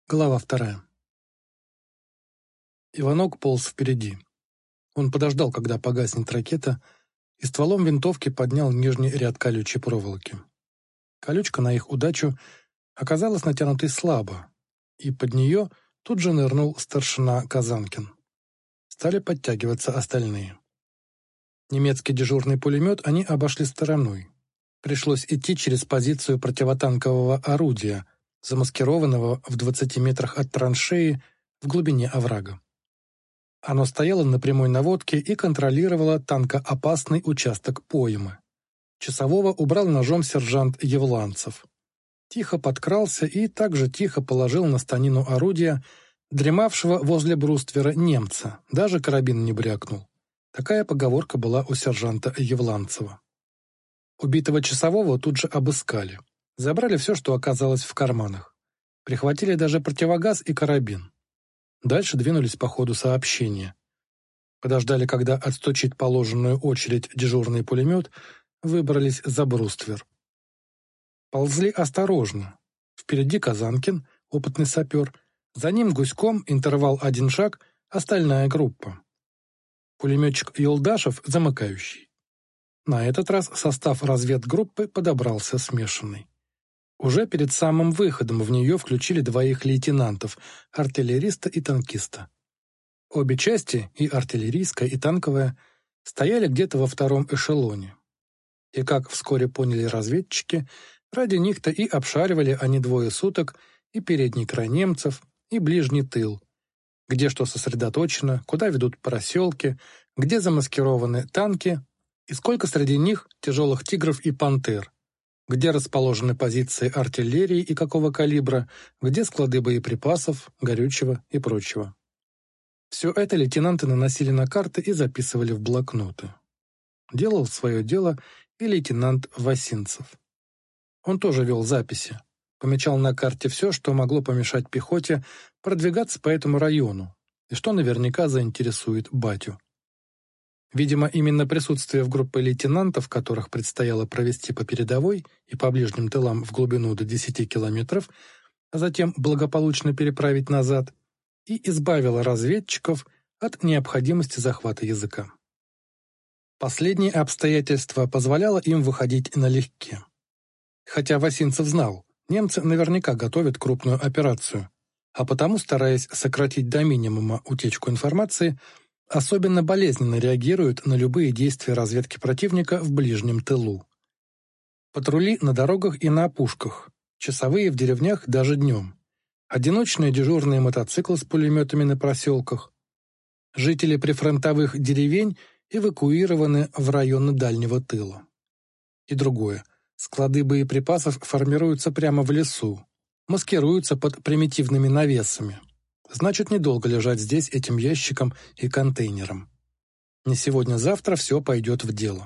Глава 2. Иванок полз впереди. Он подождал, когда погаснет ракета, и стволом винтовки поднял нижний ряд колючей проволоки. Колючка, на их удачу, оказалась натянутой слабо, и под нее тут же нырнул старшина Казанкин. Стали подтягиваться остальные. Немецкий дежурный пулемет они обошли стороной. Пришлось идти через позицию противотанкового орудия, замаскированного в 20 метрах от траншеи в глубине оврага. Оно стояло на прямой наводке и контролировало танкоопасный участок поймы. Часового убрал ножом сержант Евланцев. Тихо подкрался и также тихо положил на станину орудия дремавшего возле бруствера немца, даже карабин не брякнул. Такая поговорка была у сержанта Евланцева. Убитого часового тут же обыскали. Забрали все, что оказалось в карманах. Прихватили даже противогаз и карабин. Дальше двинулись по ходу сообщения. Подождали, когда отстучит положенную очередь дежурный пулемет, выбрались за бруствер. Ползли осторожно. Впереди Казанкин, опытный сапер, за ним гуськом, интервал 1 шаг, остальная группа. Пулеметчик Юлдашев замыкающий. На этот раз состав разведгруппы подобрался смешанный. Уже перед самым выходом в нее включили 2 лейтенантов, артиллериста и танкиста. Обе части, и артиллерийская, и танковая, стояли где-то во втором эшелоне. И, как вскоре поняли разведчики, ради них-то и обшаривали они 2 суток и передний край немцев, и ближний тыл, где что сосредоточено, куда ведут проселки, где замаскированы танки, и сколько среди них тяжелых «Тигров» и «Пантер», где расположены позиции артиллерии и какого калибра, где склады боеприпасов, горючего и прочего. Все это лейтенанты наносили на карты и записывали в блокноты. Делал свое дело и лейтенант Васинцев. Он тоже вел записи, помечал на карте все, что могло помешать пехоте продвигаться по этому району, и что наверняка заинтересует батю. Видимо, именно присутствие в группе лейтенантов, которых предстояло провести по передовой и по ближним тылам в глубину до 10 километров, а затем благополучно переправить назад, и избавило разведчиков от необходимости захвата языка. Последнее обстоятельство позволяло им выходить налегке. Хотя Васинцев знал, немцы наверняка готовят крупную операцию, а потому, стараясь сократить до минимума утечку информации, особенно болезненно реагируют на любые действия разведки противника в ближнем тылу. Патрули на дорогах и на опушках, часовые в деревнях даже днем, одиночные дежурные мотоциклы с пулеметами на проселках. Жители прифронтовых деревень эвакуированы в районы дальнего тыла. И другое. Склады боеприпасов формируются прямо в лесу, маскируются под примитивными навесами. Значит, недолго лежать здесь этим ящиком и контейнером. Не сегодня-завтра все пойдет в дело.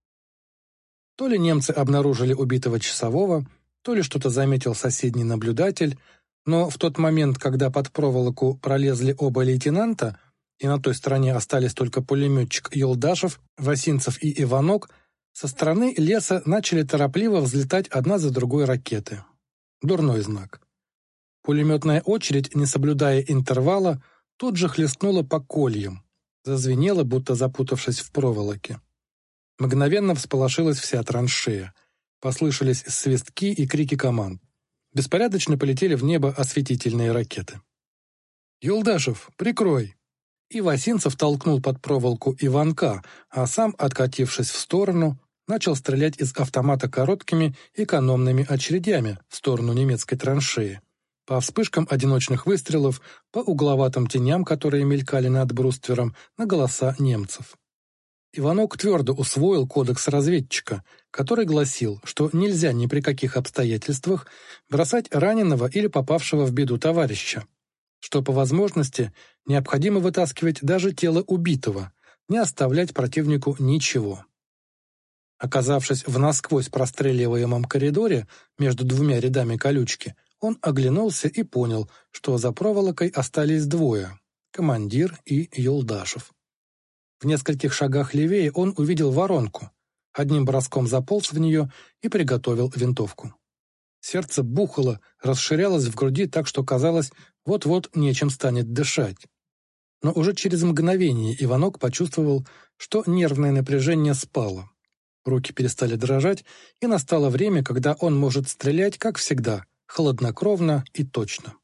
То ли немцы обнаружили убитого часового, то ли что-то заметил соседний наблюдатель, но в тот момент, когда под проволоку пролезли оба лейтенанта, и на той стороне остались только пулеметчик Юлдашев, Васинцев и Иванок, со стороны леса начали торопливо взлетать одна за другой ракеты. Дурной знак. Пулеметная очередь, не соблюдая интервала, тут же хлестнула по кольям, зазвенела, будто запутавшись в проволоке. Мгновенно всполошилась вся траншея. Послышались свистки и крики команд. Беспорядочно полетели в небо осветительные ракеты. «Юлдашев, прикрой!» И Васинцев толкнул под проволоку Иванка, а сам, откатившись в сторону, начал стрелять из автомата короткими экономными очередями в сторону немецкой траншеи. По вспышкам одиночных выстрелов, по угловатым теням, которые мелькали над бруствером, на голоса немцев. Иванок твердо усвоил кодекс разведчика, который гласил, что нельзя ни при каких обстоятельствах бросать раненого или попавшего в беду товарища, что по возможности необходимо вытаскивать даже тело убитого, не оставлять противнику ничего. Оказавшись в насквозь простреливаемом коридоре между 2 рядами колючки, он оглянулся и понял, что за проволокой остались 2 — командир и Юлдашев. В нескольких шагах левее он увидел воронку, одним броском заполз в нее и приготовил винтовку. Сердце бухало, расширялось в груди так, что казалось, вот-вот нечем станет дышать. Но уже через мгновение Иванок почувствовал, что нервное напряжение спало. Руки перестали дрожать, и настало время, когда он может стрелять, как всегда, хладнокровно и точно.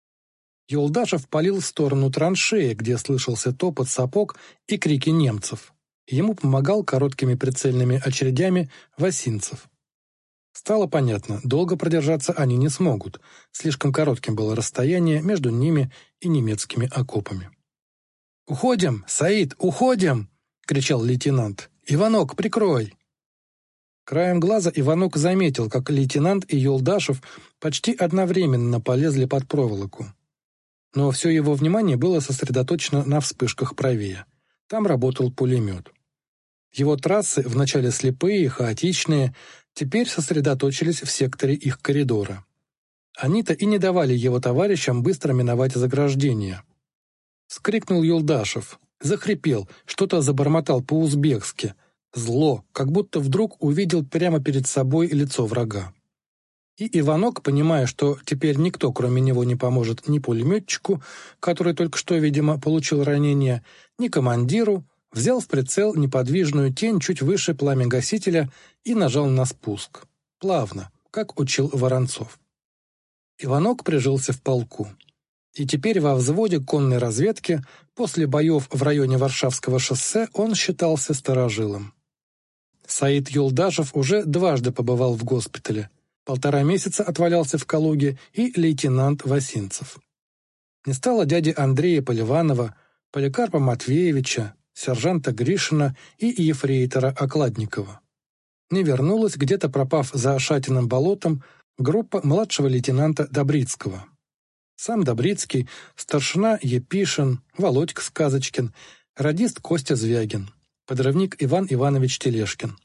Юлдашев палил в сторону траншеи, где слышался топот сапог и крики немцев. Ему помогал короткими прицельными очередями Васинцев. Стало понятно, долго продержаться они не смогут, слишком коротким было расстояние между ними и немецкими окопами. «Уходим, Саид, уходим!» — кричал лейтенант. «Иванок, прикрой!» Краем глаза Иванок заметил, как лейтенант и Юлдашев почти одновременно полезли под проволоку. Но все его внимание было сосредоточено на вспышках правее. Там работал пулемет. Его трассы, вначале слепые, хаотичные, теперь сосредоточились в секторе их коридора. Они-то и не давали его товарищам быстро миновать заграждение. Вскрикнул Юлдашев, захрипел, что-то забормотал по-узбекски. Зло, как будто вдруг увидел прямо перед собой лицо врага. И Иванок, понимая, что теперь никто, кроме него, не поможет ни пулеметчику, который только что, видимо, получил ранение, ни командиру, взял в прицел неподвижную тень чуть выше пламя-гасителя и нажал на спуск. Плавно, как учил Воронцов. Иванок прижился в полку. И теперь во взводе конной разведки, после боев в районе Варшавского шоссе, он считался старожилом. Саид Юлдашев уже дважды побывал в госпитале. 1,5 месяца отвалялся в Калуге и лейтенант Васинцев. Не стало дяди Андрея Поливанова, Поликарпа Матвеевича, сержанта Гришина и ефрейтора Окладникова. Не вернулась, где-то пропав за Шатиным болотом, группа младшего лейтенанта Добрицкого. Сам Добрицкий, старшина Епишин, Володька Сказочкин, радист Костя Звягин, подрывник Иван Иванович Тележкин.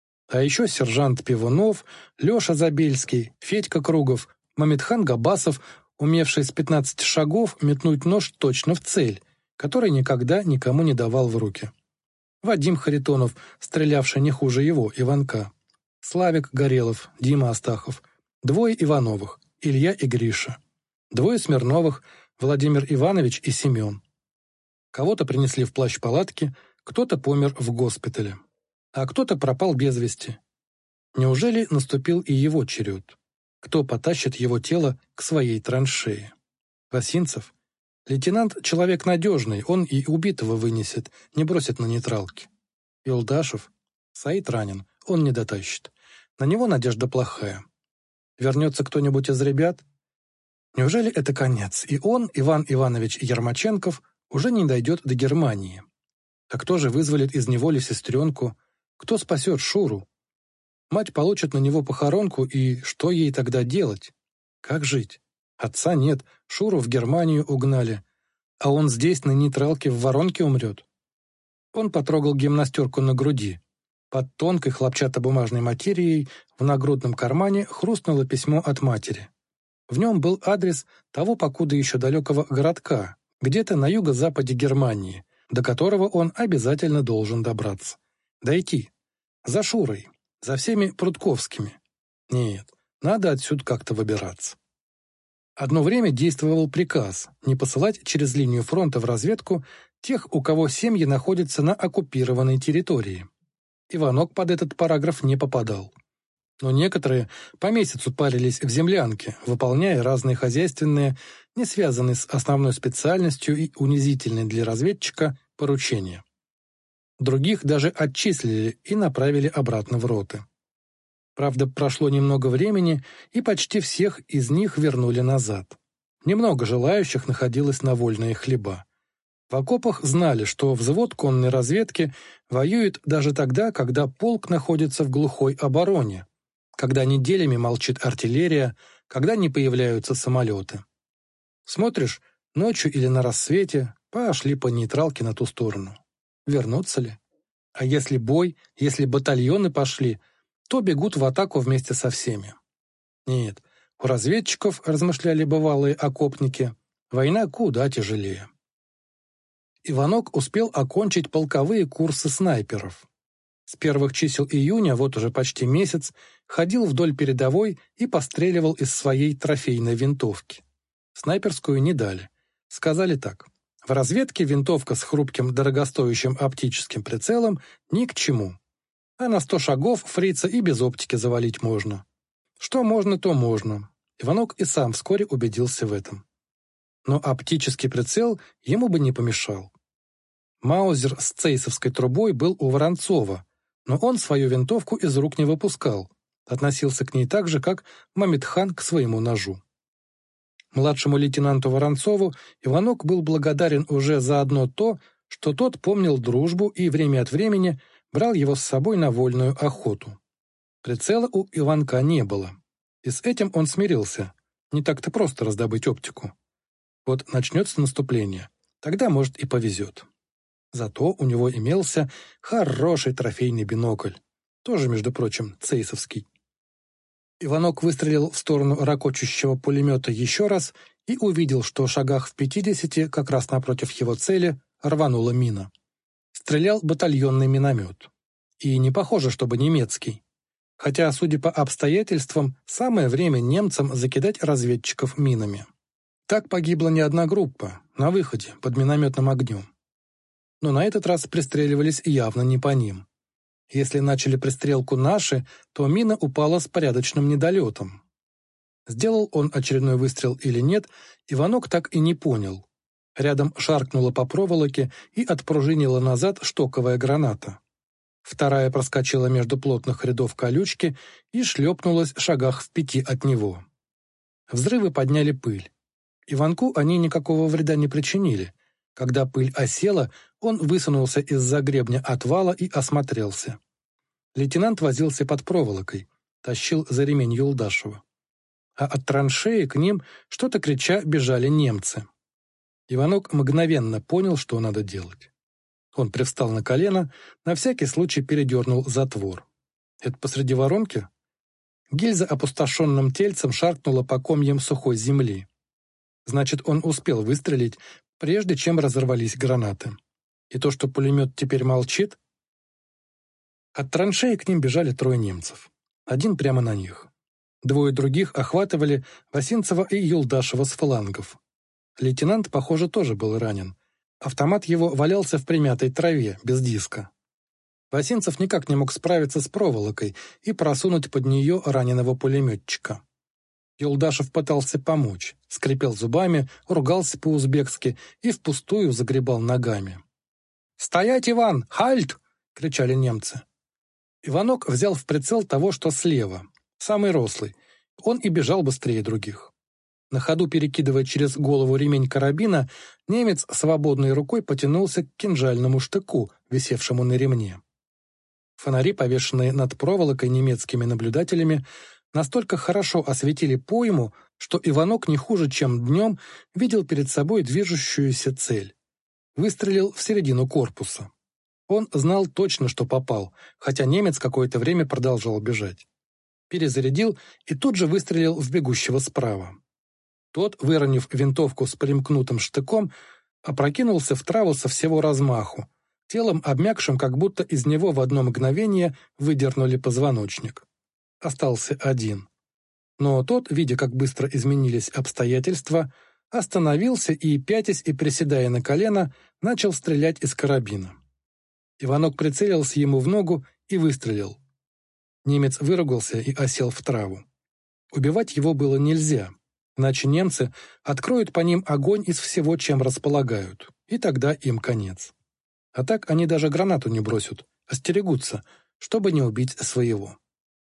А еще сержант Пивунов, Леша Забельский, Федька Кругов, Мамедхан Габасов, умевший с 15 шагов метнуть нож точно в цель, который никогда никому не давал в руки. Вадим Харитонов, стрелявший не хуже его, Иванка. Славик Горелов, Дима Астахов. 2 Ивановых, Илья и Гриша. 2 Смирновых, Владимир Иванович и Семен. Кого-то принесли в плащ-палатки, кто-то помер в госпитале. А кто-то пропал без вести. Неужели наступил и его черед? Кто потащит его тело к своей траншее? Васинцев? Лейтенант — человек надежный, он и убитого вынесет, не бросит на нейтралке. Юлдашев? Саид ранен, он не дотащит. На него надежда плохая. Вернется кто-нибудь из ребят? Неужели это конец, и он, Иван Иванович Ермаченков, уже не дойдет до Германии? А кто же вызволит из неволи сестренку? Кто спасет Шуру? Мать получит на него похоронку, и что ей тогда делать? Как жить? Отца нет, Шуру в Германию угнали. А он здесь, на нейтралке, в воронке умрет. Он потрогал гимнастерку на груди. Под тонкой хлопчатобумажной материей в нагрудном кармане хрустнуло письмо от матери. В нем был адрес того покуда еще далекого городка, где-то на юго-западе Германии, до которого он обязательно должен добраться. Дойти. За Шурой. За всеми Прудковскими. Нет, надо отсюда как-то выбираться. Одно время действовал приказ не посылать через линию фронта в разведку тех, у кого семьи находятся на оккупированной территории. Иванок под этот параграф не попадал. Но некоторые по месяцу парились в землянке, выполняя разные хозяйственные, не связанные с основной специальностью и унизительные для разведчика, поручения. Других даже отчислили и направили обратно в роты. Правда, прошло немного времени, и почти всех из них вернули назад. Немного желающих находилось на вольные хлеба. В окопах знали, что взвод конной разведки воюет даже тогда, когда полк находится в глухой обороне, когда неделями молчит артиллерия, когда не появляются самолеты. Смотришь, ночью или на рассвете пошли по нейтралке на ту сторону. Вернутся ли? А если бой, если батальоны пошли, то бегут в атаку вместе со всеми. Нет, у разведчиков, размышляли бывалые окопники, война куда тяжелее. Иванок успел окончить полковые курсы снайперов. С первых чисел июня, вот уже почти месяц, ходил вдоль передовой и постреливал из своей трофейной винтовки. Снайперскую не дали. Сказали так: в разведке винтовка с хрупким дорогостоящим оптическим прицелом ни к чему. А на 100 шагов фрица и без оптики завалить можно. Что можно, то можно. Иванок и сам вскоре убедился в этом. Но оптический прицел ему бы не помешал. Маузер с цейсовской трубой был у Воронцова, но он свою винтовку из рук не выпускал, относился к ней так же, как Мамедхан к своему ножу. Младшему лейтенанту Воронцову Иванок был благодарен уже за одно то, что тот помнил дружбу и время от времени брал его с собой на вольную охоту. Прицела у Иванка не было, и с этим он смирился. Не так-то просто раздобыть оптику. Вот начнется наступление, тогда, может, и повезет. Зато у него имелся хороший трофейный бинокль, тоже, между прочим, цейсовский. Иванок выстрелил в сторону ракочущего пулемета еще раз и увидел, что в шагах в 50, как раз напротив его цели, рванула мина. Стрелял батальонный миномет. И не похоже, чтобы немецкий. Хотя, судя по обстоятельствам, самое время немцам закидать разведчиков минами. Так погибла не одна группа, на выходе, под минометным огнем. Но на этот раз пристреливались явно не по ним. Если начали пристрелку наши, то мина упала с порядочным недолетом. Сделал он очередной выстрел или нет, Иванок так и не понял. Рядом шаркнула по проволоке и отпружинила назад штоковая граната. Вторая проскочила между плотных рядов колючки и шлепнулась в шагах в 5 от него. Взрывы подняли пыль. Иванку они никакого вреда не причинили. Когда пыль осела, он высунулся из-за гребня отвала и осмотрелся. Лейтенант возился под проволокой, тащил за ремень Юлдашева. А от траншеи к ним, что-то крича, бежали немцы. Иванок мгновенно понял, что надо делать. Он привстал на колено, на всякий случай передернул затвор. Это посреди воронки? Гильза опустошенным тельцем шаркнула по комьям сухой земли. Значит, он успел выстрелить, прежде чем разорвались гранаты. И то, что пулемет теперь молчит? От траншеи к ним бежали 3 немцев. Один прямо на них. 2 других охватывали Васинцева и Юлдашева с флангов. Лейтенант, похоже, тоже был ранен. Автомат его валялся в примятой траве, без диска. Васинцев никак не мог справиться с проволокой и просунуть под нее раненого пулеметчика. Юлдашев пытался помочь, скрипел зубами, ругался по-узбекски и впустую загребал ногами. «Стоять, Иван! Хальт!» — кричали немцы. Иванок взял в прицел того, что слева, самый рослый. Он и бежал быстрее других. На ходу, перекидывая через голову ремень карабина, немец свободной рукой потянулся к кинжальному штыку, висевшему на ремне. Фонари, повешенные над проволокой немецкими наблюдателями, настолько хорошо осветили пойму, что Иванок не хуже, чем днем, видел перед собой движущуюся цель. Выстрелил в середину корпуса. Он знал точно, что попал, хотя немец какое-то время продолжал бежать. Перезарядил и тут же выстрелил в бегущего справа. Тот, выронив винтовку с примкнутым штыком, опрокинулся в траву со всего размаху, телом обмякшим, как будто из него в одно мгновение выдернули позвоночник. Остался один. Но тот, видя, как быстро изменились обстоятельства, остановился и, пятясь и приседая на колено, начал стрелять из карабина. Иванок прицелился ему в ногу и выстрелил. Немец выругался и осел в траву. Убивать его было нельзя, иначе немцы откроют по ним огонь из всего, чем располагают, и тогда им конец. А так они даже гранату не бросят, остерегутся, чтобы не убить своего.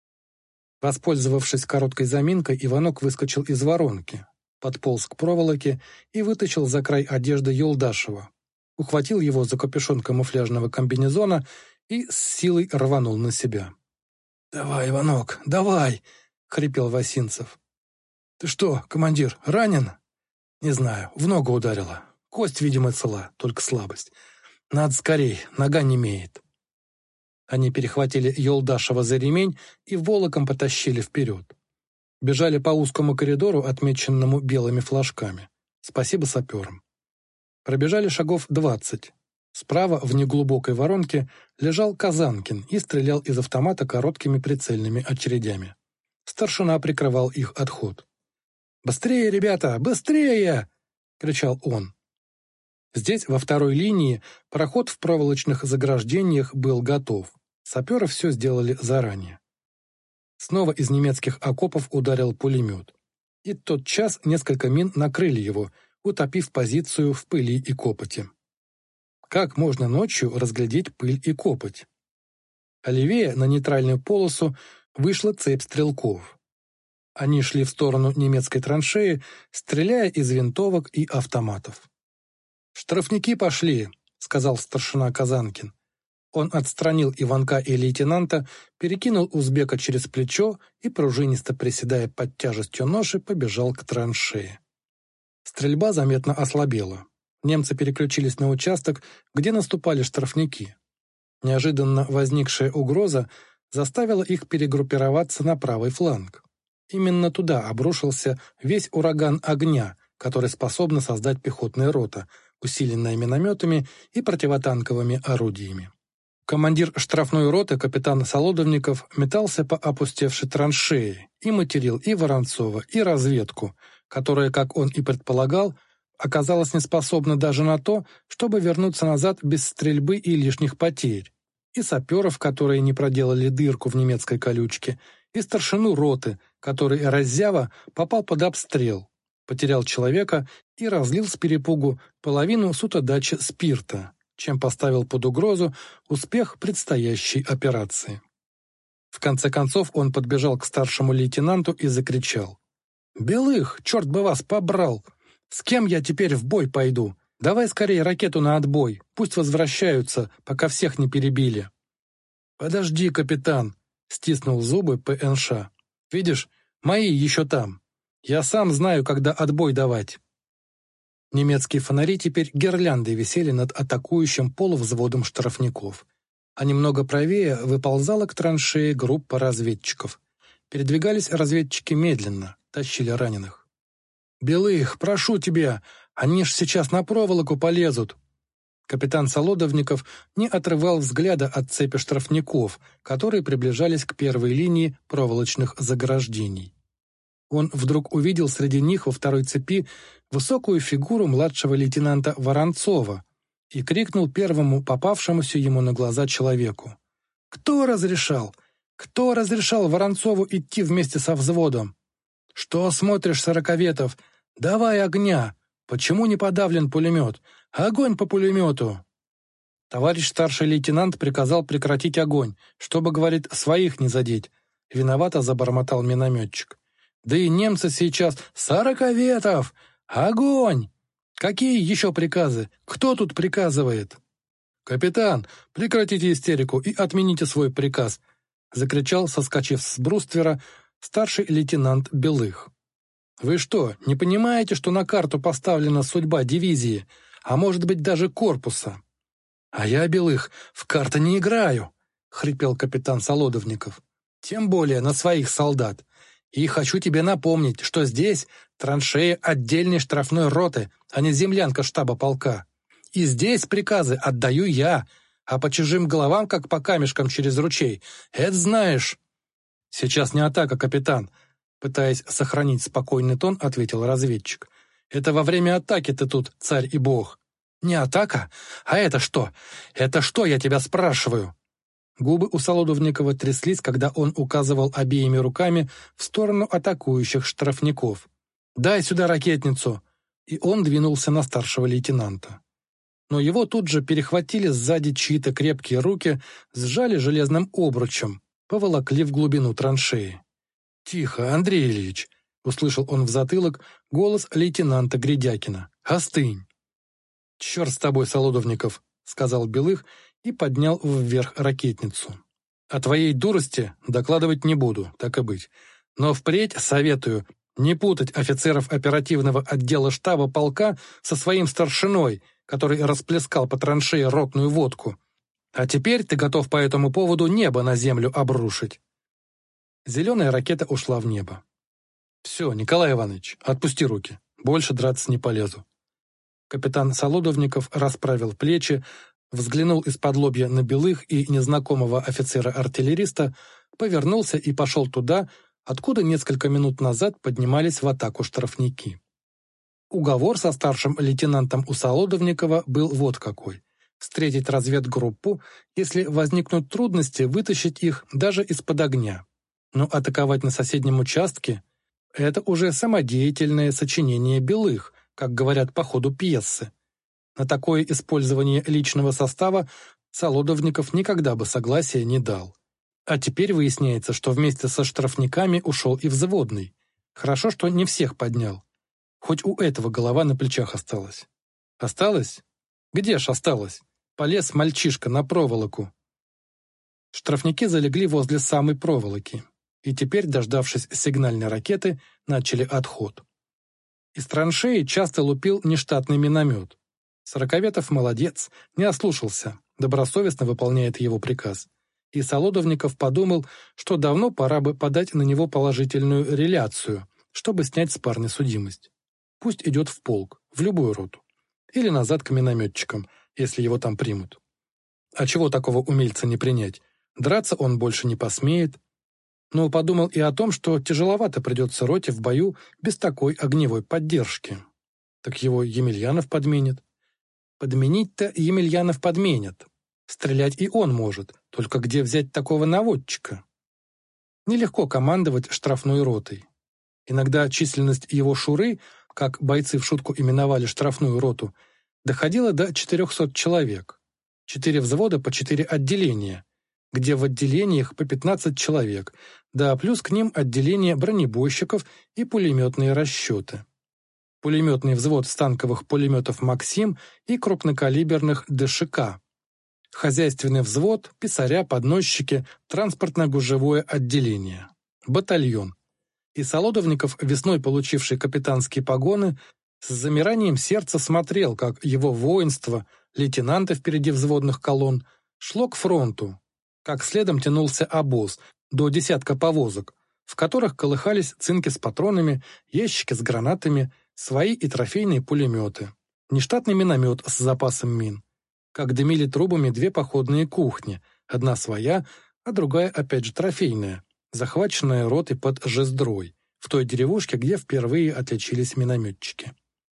Воспользовавшись короткой заминкой, Иванок выскочил из воронки, подполз к проволоке и вытащил за край одежды Юлдашева, ухватил его за капюшон камуфляжного комбинезона и с силой рванул на себя. «Давай, Иванок, давай!» — хрипел Васинцев. «Ты что, командир, ранен?» «Не знаю, в ногу ударило. Кость, видимо, цела, только слабость. Надо скорей, нога немеет». Они перехватили Юлдашева за ремень и волоком потащили вперед. Бежали по узкому коридору, отмеченному белыми флажками. Спасибо саперам. Пробежали шагов 20. Справа, в неглубокой воронке, лежал Казанкин и стрелял из автомата короткими прицельными очередями. Старшина прикрывал их отход. «Быстрее, ребята, быстрее!» — кричал он. Здесь, во второй линии, проход в проволочных заграждениях был готов. Саперы все сделали заранее. Снова из немецких окопов ударил пулемет. И тотчас несколько мин накрыли его, утопив позицию в пыли и копоти. Как можно ночью разглядеть пыль и копоть? А левее, на нейтральную полосу, вышла цепь стрелков. Они шли в сторону немецкой траншеи, стреляя из винтовок и автоматов. «Штрафники пошли», — сказал старшина Казанкин. Он отстранил Иванка и лейтенанта, перекинул узбека через плечо и, пружинисто приседая под тяжестью ноши, побежал к траншее. Стрельба заметно ослабела. Немцы переключились на участок, где наступали штрафники. Неожиданно возникшая угроза заставила их перегруппироваться на правый фланг. Именно туда обрушился весь ураган огня, который способна создать пехотная рота, усиленная минометами и противотанковыми орудиями. Командир штрафной роты, капитан Солодовников, метался по опустевшей траншее и материл и Воронцова, и разведку, которая, как он и предполагал, оказалась неспособна даже на то, чтобы вернуться назад без стрельбы и лишних потерь, и саперов, которые не проделали дырку в немецкой колючке, и старшину роты, который, раззява, попал под обстрел, потерял человека и разлил с перепугу половину сутодачи спирта, чем поставил под угрозу успех предстоящей операции. В конце концов он подбежал к старшему лейтенанту и закричал: «Белых, черт бы вас побрал! С кем я теперь в бой пойду? Давай скорее ракету на отбой, пусть возвращаются, пока всех не перебили». «Подожди, капитан», — стиснул зубы ПНШ. «Видишь, мои еще там. Я сам знаю, когда отбой давать». Немецкие фонари теперь гирляндой висели над атакующим полувзводом штрафников. А немного правее выползала к траншее группа разведчиков. Передвигались разведчики медленно, тащили раненых. «Белых, прошу тебя, они ж сейчас на проволоку полезут!» Капитан Солодовников не отрывал взгляда от цепи штрафников, которые приближались к первой линии проволочных заграждений. Он вдруг увидел среди них во второй цепи высокую фигуру младшего лейтенанта Воронцова и крикнул первому попавшемуся ему на глаза человеку: «Кто разрешал? Кто разрешал Воронцову идти вместе со взводом? Что смотришь, сороковетов? Давай огня! Почему не подавлен пулемет? Огонь по пулемету!» Товарищ старший лейтенант приказал прекратить огонь, чтобы, говорит, своих не задеть. Виновато забормотал минометчик. Да и немцы сейчас: «Сороковетов! Огонь!» Какие еще приказы? Кто тут приказывает? «Капитан, прекратите истерику и отмените свой приказ!» закричал, соскочив с бруствера, старший лейтенант Белых. «Вы что, не понимаете, что на карту поставлена судьба дивизии, а может быть даже корпуса?» «А я, Белых, в карты не играю», — хрипел капитан Солодовников. «Тем более на своих солдат. И хочу тебе напомнить, что здесь траншея отдельной штрафной роты, а не землянка штаба полка. И здесь приказы отдаю я, а по чужим головам, как по камешкам через ручей. Это знаешь». «Сейчас не атака, капитан», — пытаясь сохранить спокойный тон, ответил разведчик. «Это во время атаки ты тут царь и бог». «Не атака? А это что? Это что, я тебя спрашиваю?» Губы у Солодовникова тряслись, когда он указывал обеими руками в сторону атакующих штрафников. «Дай сюда ракетницу!» И он двинулся на старшего лейтенанта. Но его тут же перехватили сзади чьи-то крепкие руки, сжали железным обручем, поволокли в глубину траншеи. «Тихо, Андрей Ильич!» — услышал он в затылок голос лейтенанта Гридякина. «Остынь!» «Черт с тобой, Солодовников!» — сказал Белых и поднял вверх ракетницу. «О твоей дурости докладывать не буду, так и быть. Но впредь советую не путать офицеров оперативного отдела штаба полка со своим старшиной, который расплескал по траншее ротную водку. А теперь ты готов по этому поводу небо на землю обрушить». Зеленая ракета ушла в небо. «Все, Николай Иванович, отпусти руки. Больше драться не полезу». Капитан Солодовников расправил плечи, взглянул из-под лобья на Белых и незнакомого офицера-артиллериста, повернулся и пошел туда, откуда несколько минут назад поднимались в атаку штрафники. Уговор со старшим лейтенантом у Солодовникова был вот какой: встретить разведгруппу, если возникнут трудности, вытащить их даже из-под огня. Но атаковать на соседнем участке – это уже самодеятельное сочинение Белых, как говорят по ходу пьесы. На такое использование личного состава Солодовников никогда бы согласия не дал. А теперь выясняется, что вместе со штрафниками ушел и взводный. Хорошо, что не всех поднял. Хоть у этого голова на плечах осталась. Осталась? Где ж осталась? Полез мальчишка на проволоку. Штрафники залегли возле самой проволоки, и теперь, дождавшись сигнальной ракеты, начали отход. Из траншеи часто лупил нештатный миномет. Сороковетов молодец, не ослушался, добросовестно выполняет его приказ. И Солодовников подумал, что давно пора бы подать на него положительную реляцию, чтобы снять с парня судимость. Пусть идет в полк, в любую роту. Или назад к минометчикам, если его там примут. А чего такого умельца не принять? Драться он больше не посмеет. Но подумал и о том, что тяжеловато придется роте в бою без такой огневой поддержки. Так его Емельянов подменит. Подменить-то Емельянов подменит. Стрелять и он может, только где взять такого наводчика? Нелегко командовать штрафной ротой. Иногда численность его шуры, как бойцы в шутку именовали штрафную роту, доходила до 400 человек. 4 взвода по 4 отделения, где в отделениях по 15 человек, да плюс к ним отделение бронебойщиков и пулеметные расчеты. Пулеметный взвод станковых пулеметов «Максим» и крупнокалиберных ДШК. Хозяйственный взвод, писаря, подносчики, транспортно-гужевое отделение. Батальон. И Солодовников, весной получивший капитанские погоны, с замиранием сердца смотрел, как его воинство, лейтенанты впереди взводных колонн, шло к фронту, как следом тянулся обоз, до десятка повозок, в которых колыхались цинки с патронами, ящики с гранатами, свои и трофейные пулеметы, нештатный миномет с запасом мин, как дымили трубами 2 походные кухни, одна своя, а другая опять же трофейная, захваченная ротой под Жездрой, в той деревушке, где впервые отличились минометчики.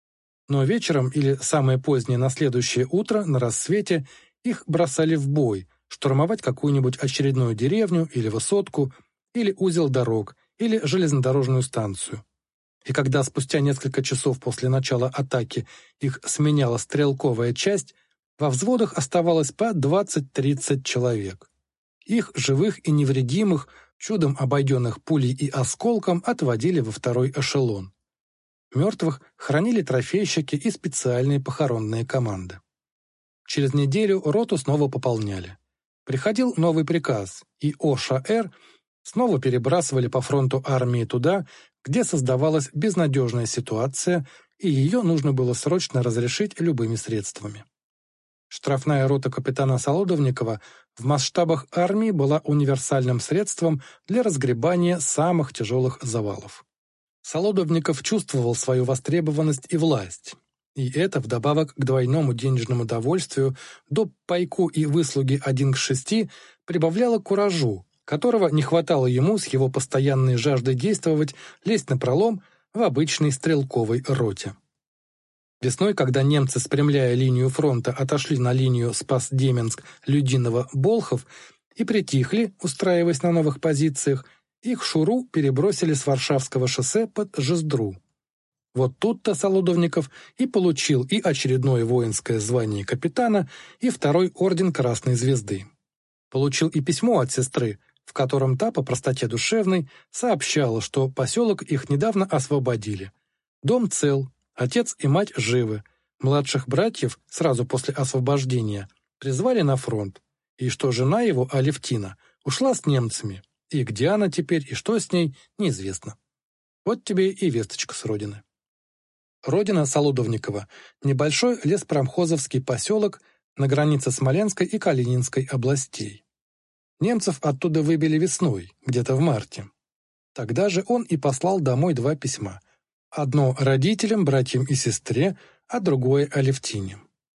Но вечером или самое позднее на следующее утро, на рассвете, их бросали в бой, штурмовать какую-нибудь очередную деревню или высотку, или узел дорог, или железнодорожную станцию. И когда спустя несколько часов после начала атаки их сменяла стрелковая часть, во взводах оставалось по 20-30 человек. Их, живых и невредимых, чудом обойденных пулей и осколком, отводили во второй эшелон. Мертвых хранили трофейщики и специальные похоронные команды. Через неделю роту снова пополняли. Приходил новый приказ, и ОШР снова перебрасывали по фронту армии туда, где создавалась безнадежная ситуация, и ее нужно было срочно разрешить любыми средствами. Штрафная рота капитана Солодовникова в масштабах армии была универсальным средством для разгребания самых тяжелых завалов. Солодовников чувствовал свою востребованность и власть, и это вдобавок к двойному денежному довольствию до пайку и выслуги 1:6 прибавляло куражу, которого не хватало ему с его постоянной жаждой действовать лезть напролом в обычной стрелковой роте. Весной, когда немцы, спрямляя линию фронта, отошли на линию Спас-Деменск-Людиново-Болхов и притихли, устраиваясь на новых позициях, их шуру перебросили с Варшавского шоссе под Жездру. Вот тут-то Солодовников и получил и очередное воинское звание капитана, и 2-й орден Красной Звезды. Получил и письмо от сестры, в котором та, по простоте душевной, сообщала, что поселок их недавно освободили. Дом цел, отец и мать живы, младших братьев сразу после освобождения призвали на фронт, и что жена его, Алевтина, ушла с немцами, и где она теперь и что с ней, неизвестно. Вот тебе и весточка с родины. Родина Солодовникова – небольшой леспромхозовский поселок на границе Смоленской и Калининской областей. Немцев оттуда выбили весной, где-то в марте. Тогда же он и послал домой 2 письма. Одно родителям, братьям и сестре, а другое Алевтине.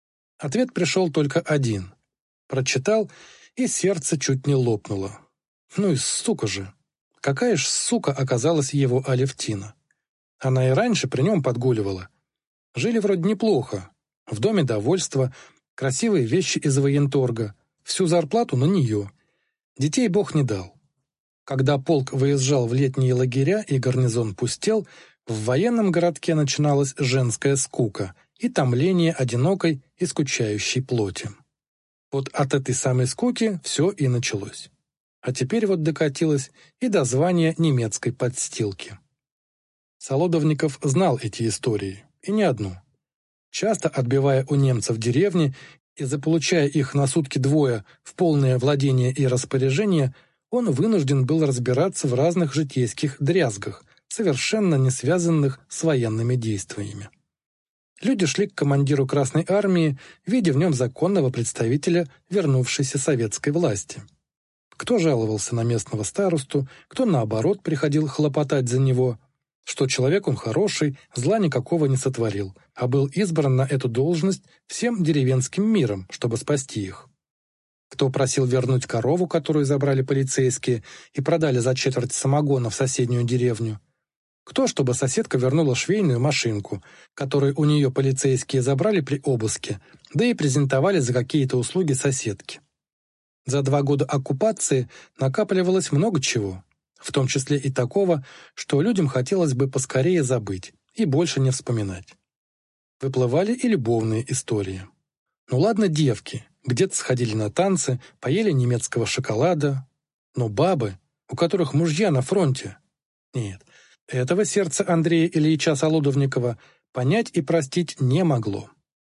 Ответ пришел только один. Прочитал, и сердце чуть не лопнуло. Ну и сука же! Какая ж сука оказалась его Алевтина! Она и раньше при нем подгуливала. Жили вроде неплохо. В доме довольство, красивые вещи из военторга, всю зарплату на нее. Детей Бог не дал. Когда полк выезжал в летние лагеря и гарнизон пустел, в военном городке начиналась женская скука и томление одинокой и скучающей плоти. Вот от этой самой скуки все и началось. А теперь вот докатилось и до звания немецкой подстилки. Солодовников знал эти истории, и не одну. Часто отбивая у немцев деревни и заполучая их на сутки-двое в полное владение и распоряжение, он вынужден был разбираться в разных житейских дрязгах, совершенно не связанных с военными действиями. Люди шли к командиру Красной Армии, видя в нем законного представителя вернувшейся советской власти. Кто жаловался на местного старосту, кто, наоборот, приходил хлопотать за него, что человек он хороший, зла никакого не сотворил, а был избран на эту должность всем деревенским миром, чтобы спасти их. Кто просил вернуть корову, которую забрали полицейские и продали за четверть самогона в соседнюю деревню. Кто, чтобы соседка вернула швейную машинку, которую у нее полицейские забрали при обыске, да и презентовали за какие-то услуги соседки. За 2 года оккупации накапливалось много чего, в том числе и такого, что людям хотелось бы поскорее забыть и больше не вспоминать. Выплывали и любовные истории. Ну ладно, девки, где-то сходили на танцы, поели немецкого шоколада, но бабы, у которых мужья на фронте. Нет, этого сердце Андрея Ильича Солодовникова понять и простить не могло.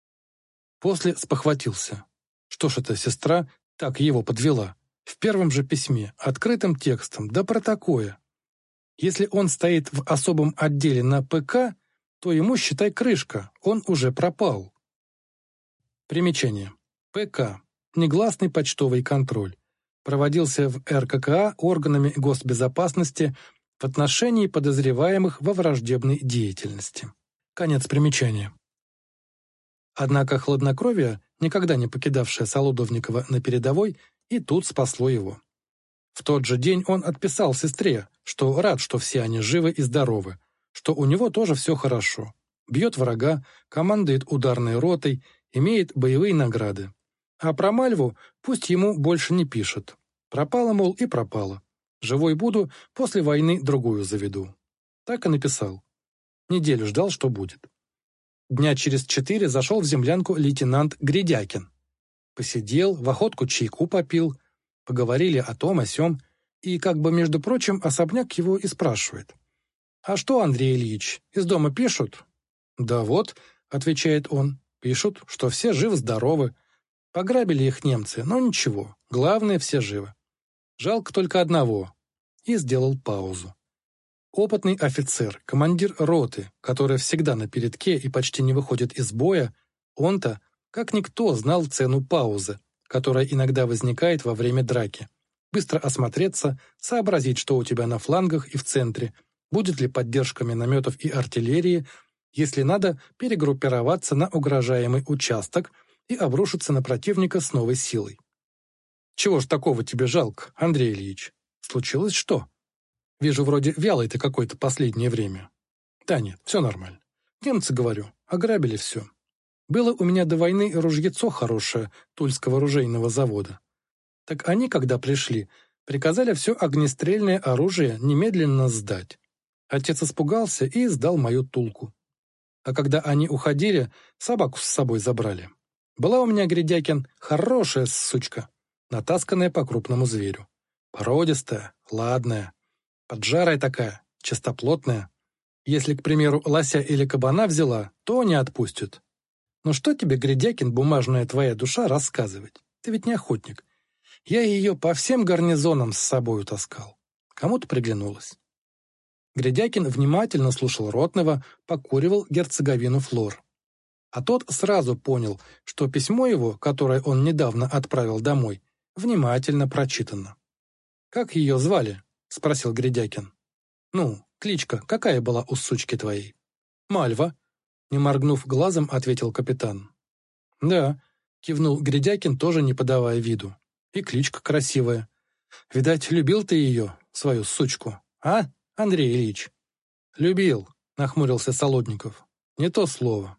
После спохватился. Что ж эта сестра так его подвела? В первом же письме, открытым текстом, да про такое. Если он стоит в особом отделе на ПК, то ему, считай, крышка, он уже пропал. Примечание. ПК. Негласный почтовый контроль. Проводился в РККА органами госбезопасности в отношении подозреваемых во враждебной деятельности. Конец примечания. Однако хладнокровие, никогда не покидавшее Солодовникова на передовой, и тут спасло его. В тот же день он отписал сестре, что рад, что все они живы и здоровы, что у него тоже все хорошо. Бьет врага, командует ударной ротой, имеет боевые награды. А про Мальву пусть ему больше не пишет. Пропала, мол, и пропала. Живой буду, после войны другую заведу. Так и написал. Неделю ждал, что будет. Дня через 4 зашел в землянку лейтенант Гридякин. Посидел, в охотку чайку попил, поговорили о том, о сём, и, как бы, между прочим, особняк его и спрашивает. «А что, Андрей Ильич, из дома пишут?» «Да вот», — отвечает он, — «пишут, что все живы-здоровы. Пограбили их немцы, но ничего, главное, все живы. Жалко только одного». И сделал паузу. Опытный офицер, командир роты, который всегда на передке и почти не выходит из боя, он-то, как никто, знал цену паузы, которая иногда возникает во время драки. Быстро осмотреться, сообразить, что у тебя на флангах и в центре, будет ли поддержка минометов и артиллерии, если надо, перегруппироваться на угрожаемый участок и обрушиться на противника с новой силой. «Чего ж такого тебе жалко, Андрей Ильич? Случилось что? Вижу, вроде вялый ты какой-то последнее время». «Да нет, все нормально. Немцы, говорю, ограбили все. Было у меня до войны ружьецо хорошее Тульского ружейного завода. Так они, когда пришли, приказали все огнестрельное оружие немедленно сдать. Отец испугался и сдал мою тулку. А когда они уходили, собаку с собой забрали. Была у меня, Гридякин, хорошая сучка, натасканная по крупному зверю. Породистая, ладная, поджарая такая, чистоплотная. Если, к примеру, лося или кабана взяла, то не отпустит. Ну что тебе, Гридякин, бумажная твоя душа, рассказывать? Ты ведь не охотник. Я ее по всем гарнизонам с собою таскал. Кому-то приглянулось». Гридякин внимательно слушал ротного, покуривал герцоговину Флор. А тот сразу понял, что письмо его, которое он недавно отправил домой, внимательно прочитано. «Как ее звали?» — спросил Гридякин. «Ну, кличка какая была у сучки твоей?» «Мальва», — не моргнув глазом, ответил капитан. «Да, Кивнул Гридякин, тоже не подавая виду. И кличка красивая. Видать, любил ты ее, свою сучку, а, Андрей Ильич? Любил, нахмурился Солодников. Не то слово.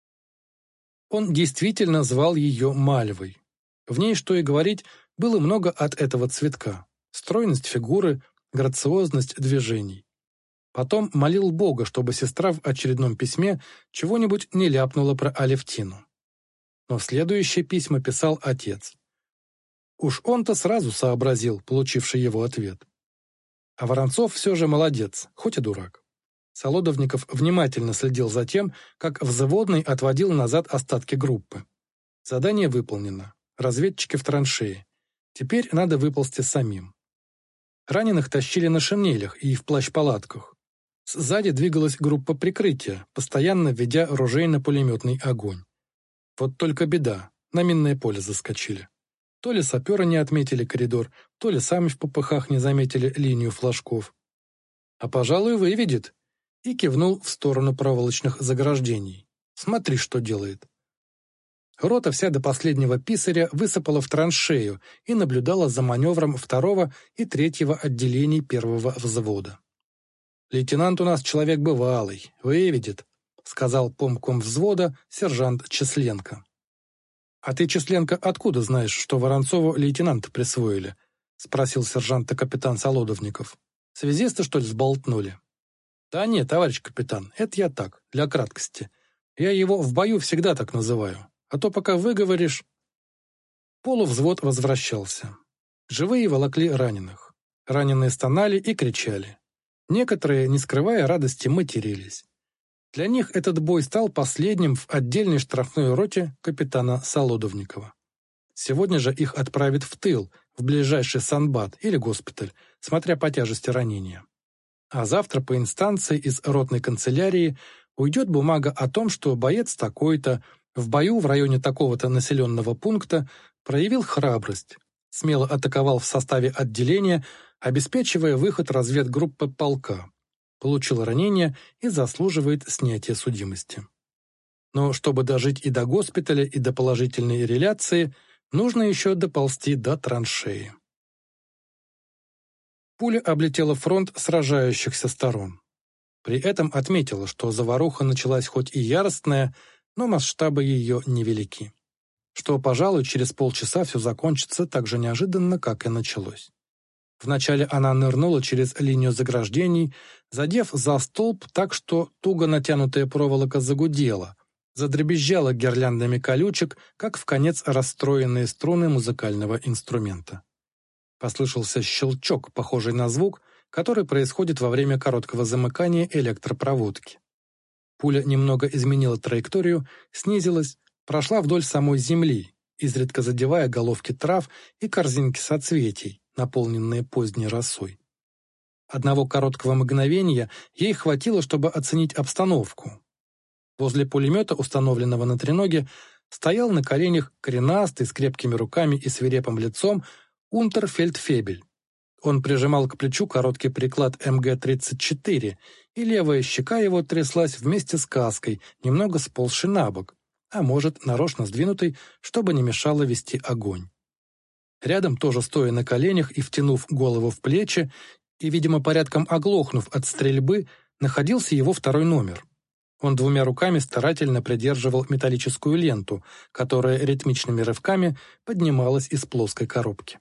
Он действительно звал ее Мальвой. В ней, что и говорить, было много от этого цветка. Стройность фигуры, грациозность движений. Потом молил Бога, чтобы сестра в очередном письме чего-нибудь не ляпнула про Алевтину. Но следующее письмо писал отец. Уж он-то сразу сообразил, получивший его ответ. А Воронцов все же молодец, хоть и дурак. Солодовников внимательно следил за тем, как взводный отводил назад остатки группы. Задание выполнено. Разведчики в траншее. Теперь надо выползти самим. Раненых тащили на шинелях и в плащ-палатках. Сзади двигалась группа прикрытия, постоянно ведя ружейно-пулеметный огонь. Вот только беда, на минное поле заскочили. То ли саперы не отметили коридор, то ли сами в попыхах не заметили линию флажков. А, пожалуй, выведет. И кивнул в сторону проволочных заграждений. Смотри, что делает. Рота вся до последнего писаря высыпала в траншею и наблюдала за маневром 2-го и 3-го отделений 1-го взвода. «Лейтенант у нас человек бывалый, выведет», — сказал помком взвода сержант Численко. «А ты, Численко, откуда знаешь, что Воронцову лейтенанта присвоили?» — спросил сержанта капитан Солодовников. «Связисты, что ли, сболтнули?» «Да нет, товарищ капитан, это я так, для краткости. Я его в бою всегда так называю. А то пока выговоришь...» Полувзвод возвращался. Живые волокли раненых. Раненые стонали и кричали. Некоторые, не скрывая радости, матерились. Для них этот бой стал последним в отдельной штрафной роте капитана Солодовникова. Сегодня же их отправят в тыл, в ближайший санбат или госпиталь, смотря по тяжести ранения. А завтра по инстанции из ротной канцелярии уйдет бумага о том, что боец такой-то в бою в районе такого-то населенного пункта проявил храбрость, смело атаковал в составе отделения, обеспечивая выход разведгруппы полка, получил ранение и заслуживает снятия судимости. Но чтобы дожить и до госпиталя, и до положительной реляции, нужно еще доползти до траншеи. Пуля облетела фронт сражающихся сторон. При этом отметила, что заваруха началась хоть и яростная, но масштабы ее невелики. Что, пожалуй, через полчаса все закончится так же неожиданно, как и началось. Вначале она нырнула через линию заграждений, задев за столб так, что туго натянутая проволока загудела, задребезжала гирляндами колючек, как вконец расстроенные струны музыкального инструмента. Послышался щелчок, похожий на звук, который происходит во время короткого замыкания электропроводки. Пуля немного изменила траекторию, снизилась, прошла вдоль самой земли, изредка задевая головки трав и корзинки соцветий, наполненные поздней росой. Одного короткого мгновения ей хватило, чтобы оценить обстановку. Возле пулемета, установленного на треноге, стоял на коленях коренастый, с крепкими руками и свирепым лицом унтерфельдфебель. Он прижимал к плечу короткий приклад МГ-34, и левая щека его тряслась вместе с каской, немного сползшей на бок, а может, нарочно сдвинутой, чтобы не мешало вести огонь. Рядом, тоже стоя на коленях и втянув голову в плечи, и, видимо, порядком оглохнув от стрельбы, находился его второй номер. Он 2 руками старательно придерживал металлическую ленту, которая ритмичными рывками поднималась из плоской коробки.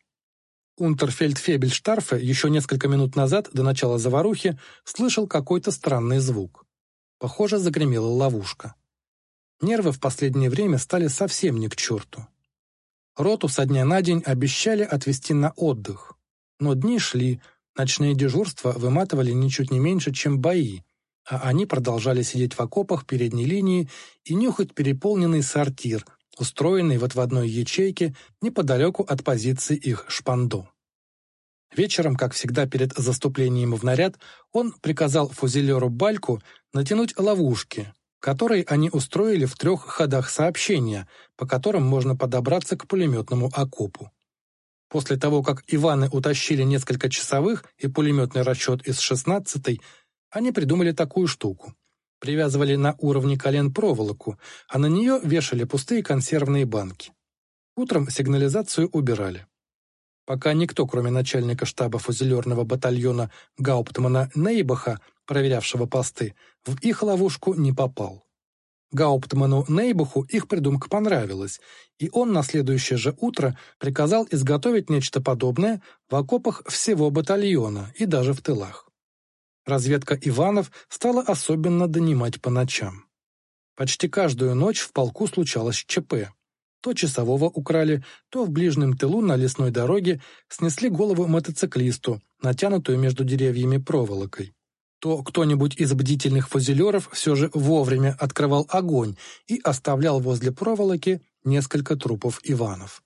Унтерфельдфебель-Штарфе еще несколько минут назад, до начала заварухи, слышал какой-то странный звук. Похоже, загремела ловушка. Нервы в последнее время стали совсем не к черту. Роту со дня на день обещали отвезти на отдых. Но дни шли, ночные дежурства выматывали ничуть не меньше, чем бои, а они продолжали сидеть в окопах передней линии и нюхать переполненный сортир, устроенный в отводной ячейке неподалеку от позиции их шпандо. Вечером, как всегда перед заступлением в наряд, он приказал фузелеру Бальку натянуть ловушки, которые они устроили в 3 ходах сообщения, по которым можно подобраться к пулеметному окопу. После того, как Иваны утащили несколько часовых и пулеметный расчет из 16-й, они придумали такую штуку. Привязывали на уровне колен проволоку, а на нее вешали пустые консервные банки. Утром сигнализацию убирали. Пока никто, кроме начальника штаба фузелерного батальона гауптмана Нейбаха, проверявшего посты, в их ловушку не попал. Гауптману Нейбаху их придумка понравилась, и он на следующее же утро приказал изготовить нечто подобное в окопах всего батальона и даже в тылах. Разведка Иванов стала особенно донимать по ночам. Почти каждую ночь в полку случалось ЧП. То часового украли, то в ближнем тылу на лесной дороге снесли голову мотоциклисту, натянутую между деревьями проволокой. То кто-нибудь из бдительных фузелеров все же вовремя открывал огонь и оставлял возле проволоки несколько трупов Иванов.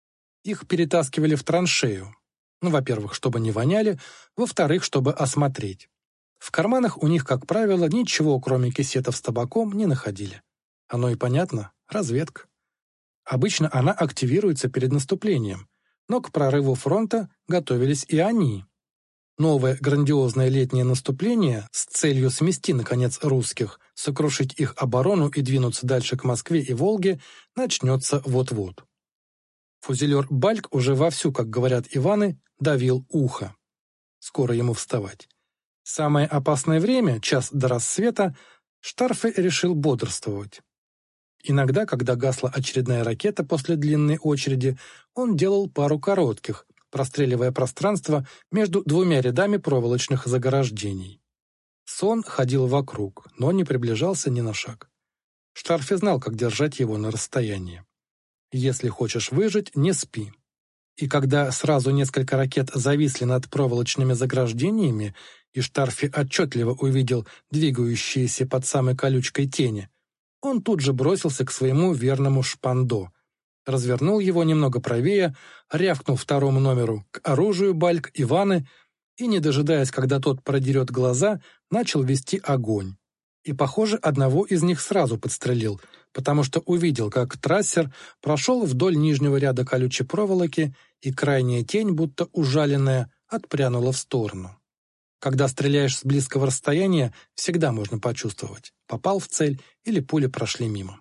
Их перетаскивали в траншею. Во-первых, чтобы не воняли, во-вторых, чтобы осмотреть. В карманах у них, как правило, ничего, кроме кисетов с табаком, не находили. Оно и понятно – разведка. Обычно она активируется перед наступлением, но к прорыву фронта готовились и они. Новое грандиозное летнее наступление с целью смести, наконец, русских, сокрушить их оборону и двинуться дальше к Москве и Волге, начнется вот-вот. Фузелер Бальк уже вовсю, как говорят Иваны, давил ухо. Скоро ему вставать. Самое опасное время, час до рассвета, Штарфе решил бодрствовать. Иногда, когда гасла очередная ракета после длинной очереди, он делал пару коротких, простреливая пространство между двумя рядами проволочных заграждений. Сон ходил вокруг, но не приближался ни на шаг. Штарфе знал, как держать его на расстоянии. Если хочешь выжить, не спи. И когда сразу несколько ракет зависли над проволочными заграждениями, и Штарфе отчетливо увидел двигающиеся под самой колючкой тени, он тут же бросился к своему верному Шпандо, развернул его немного правее, рявкнул второму номеру к оружию Бальк Иваны и, не дожидаясь, когда тот продерет глаза, начал вести огонь. И, похоже, одного из них сразу подстрелил, потому что увидел, как трассер прошел вдоль нижнего ряда колючей проволоки, и крайняя тень, будто ужаленная, отпрянула в сторону. Когда стреляешь с близкого расстояния, всегда можно почувствовать, попал в цель или пули прошли мимо.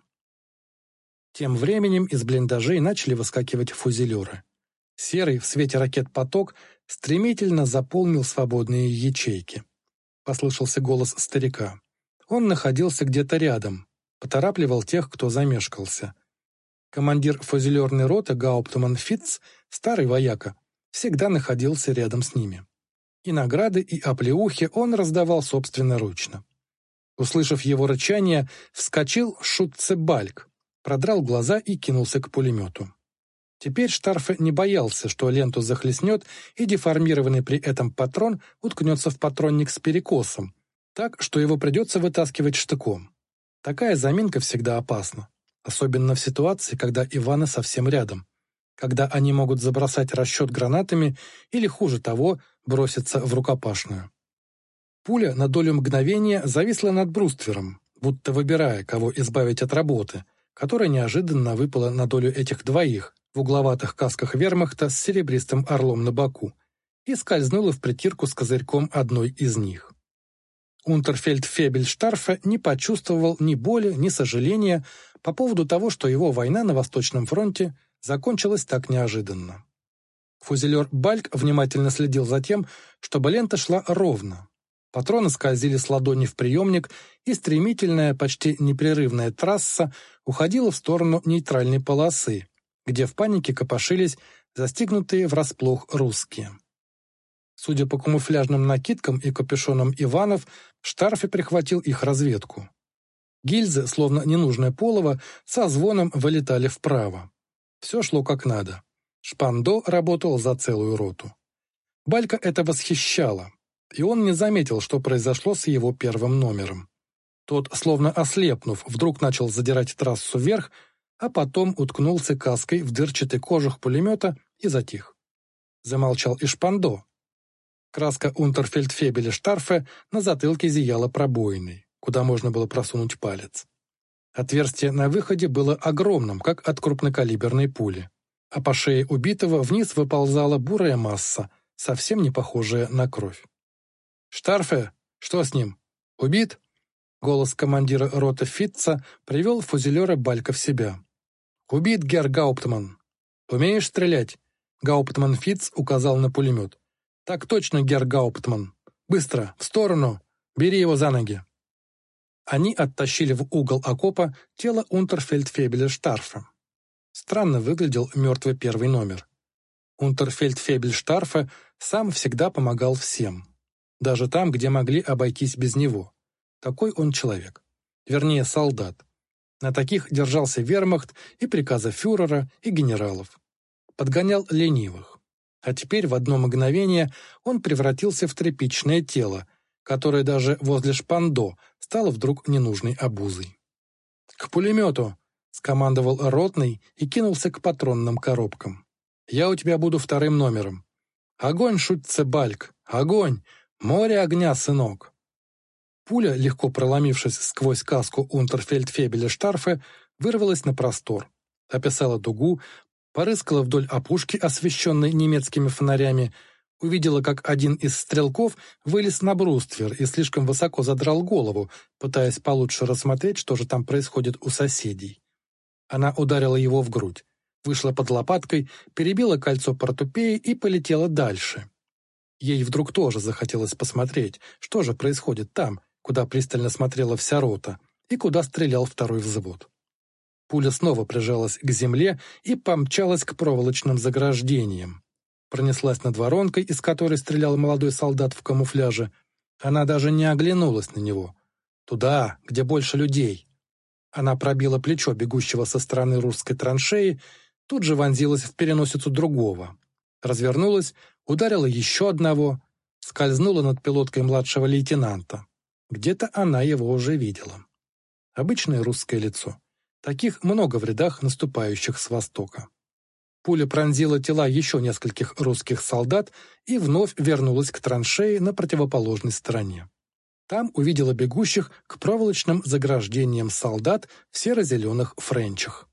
Тем временем из блиндажей начали выскакивать фузелеры. Серый в свете ракет поток стремительно заполнил свободные ячейки. Послышался голос старика. Он находился где-то рядом, поторапливал тех, кто замешкался. Командир фузелерной роты гауптман Фитц, старый вояка, всегда находился рядом с ними. И награды, и оплеухи он раздавал собственноручно. Услышав его рычание, вскочил Шутце Бальк, продрал глаза и кинулся к пулемету. Теперь Штарфе не боялся, что ленту захлестнет, и деформированный при этом патрон уткнется в патронник с перекосом, так, что его придется вытаскивать штыком. Такая заминка всегда опасна, особенно в ситуации, когда Иваны совсем рядом, когда они могут забросать расчет гранатами или, хуже того, броситься в рукопашную. Пуля на долю мгновения зависла над бруствером, будто выбирая, кого избавить от работы, которая неожиданно выпала на долю этих двоих в угловатых касках вермахта с серебристым орлом на боку и скользнула в притирку с козырьком одной из них. Унтерфельдфебель Штарфе не почувствовал ни боли, ни сожаления по поводу того, что его война на Восточном фронте закончилась так неожиданно. Фузелер Бальк внимательно следил за тем, чтобы лента шла ровно. Патроны скользили с ладони в приемник, и стремительная, почти непрерывная трасса уходила в сторону нейтральной полосы, где в панике копошились застигнутые врасплох русские. Судя по камуфляжным накидкам и капюшонам Иванов, Штарфе прихватил их разведку. Гильзы, словно ненужное полово, со звоном вылетали вправо. Все шло как надо. Шпандо работал за целую роту. Балька это восхищало, и он не заметил, что произошло с его первым номером. Тот, словно ослепнув, вдруг начал задирать трассу вверх, а потом уткнулся каской в дырчатый кожух пулемета и затих. Замолчал и Шпандо. Краска унтерфельдфебеля Штарфе на затылке зияла пробоиной, куда можно было просунуть палец. Отверстие на выходе было огромным, как от крупнокалиберной пули, а по шее убитого вниз выползала бурая масса, совсем не похожая на кровь. «Штарфе, что с ним? Убит?» Голос командира роты Фитца привел фузелера Балька в себя. «Убит, герр Гауптман. «Умеешь стрелять?» Гауптман Фитц указал на пулемет. «Так точно, герр Гауптман. Быстро, в сторону. Бери его за ноги». Они оттащили в угол окопа тело унтерфельдфебеля Штарфа. Странно выглядел мертвый первый номер. Унтерфельдфебель Штарфа сам всегда помогал всем. Даже там, где могли обойтись без него. Такой он человек. Вернее, солдат. На таких держался вермахт и приказы фюрера, и генералов. Подгонял ленивых. А теперь в одно мгновение он превратился в тряпичное тело, которое даже возле шпандо стало вдруг ненужной обузой. «К пулемету!» — скомандовал ротный и кинулся к патронным коробкам. «Я у тебя буду вторым номером. Огонь, Шутцебальк! Огонь! Море огня, сынок!» Пуля, легко проломившись сквозь каску унтерфельдфебеля Штарфа, вырвалась на простор, описала дугу, порыскала вдоль опушки, освещенной немецкими фонарями, увидела, как один из стрелков вылез на бруствер и слишком высоко задрал голову, пытаясь получше рассмотреть, что же там происходит у соседей. Она ударила его в грудь, вышла под лопаткой, перебила кольцо портупеи и полетела дальше. Ей вдруг тоже захотелось посмотреть, что же происходит там, куда пристально смотрела вся рота, и куда стрелял второй взвод. Пуля снова прижалась к земле и помчалась к проволочным заграждениям. Пронеслась над воронкой, из которой стрелял молодой солдат в камуфляже. Она даже не оглянулась на него. Туда, где больше людей. Она пробила плечо бегущего со стороны русской траншеи, тут же вонзилась в переносицу другого. Развернулась, ударила еще одного, скользнула над пилоткой младшего лейтенанта. Где-то она его уже видела. Обычное русское лицо. Таких много в рядах наступающих с востока. Пуля пронзила тела еще нескольких русских солдат и вновь вернулась к траншеи на противоположной стороне. Там увидела бегущих к проволочным заграждениям солдат в серо-зеленых френчах.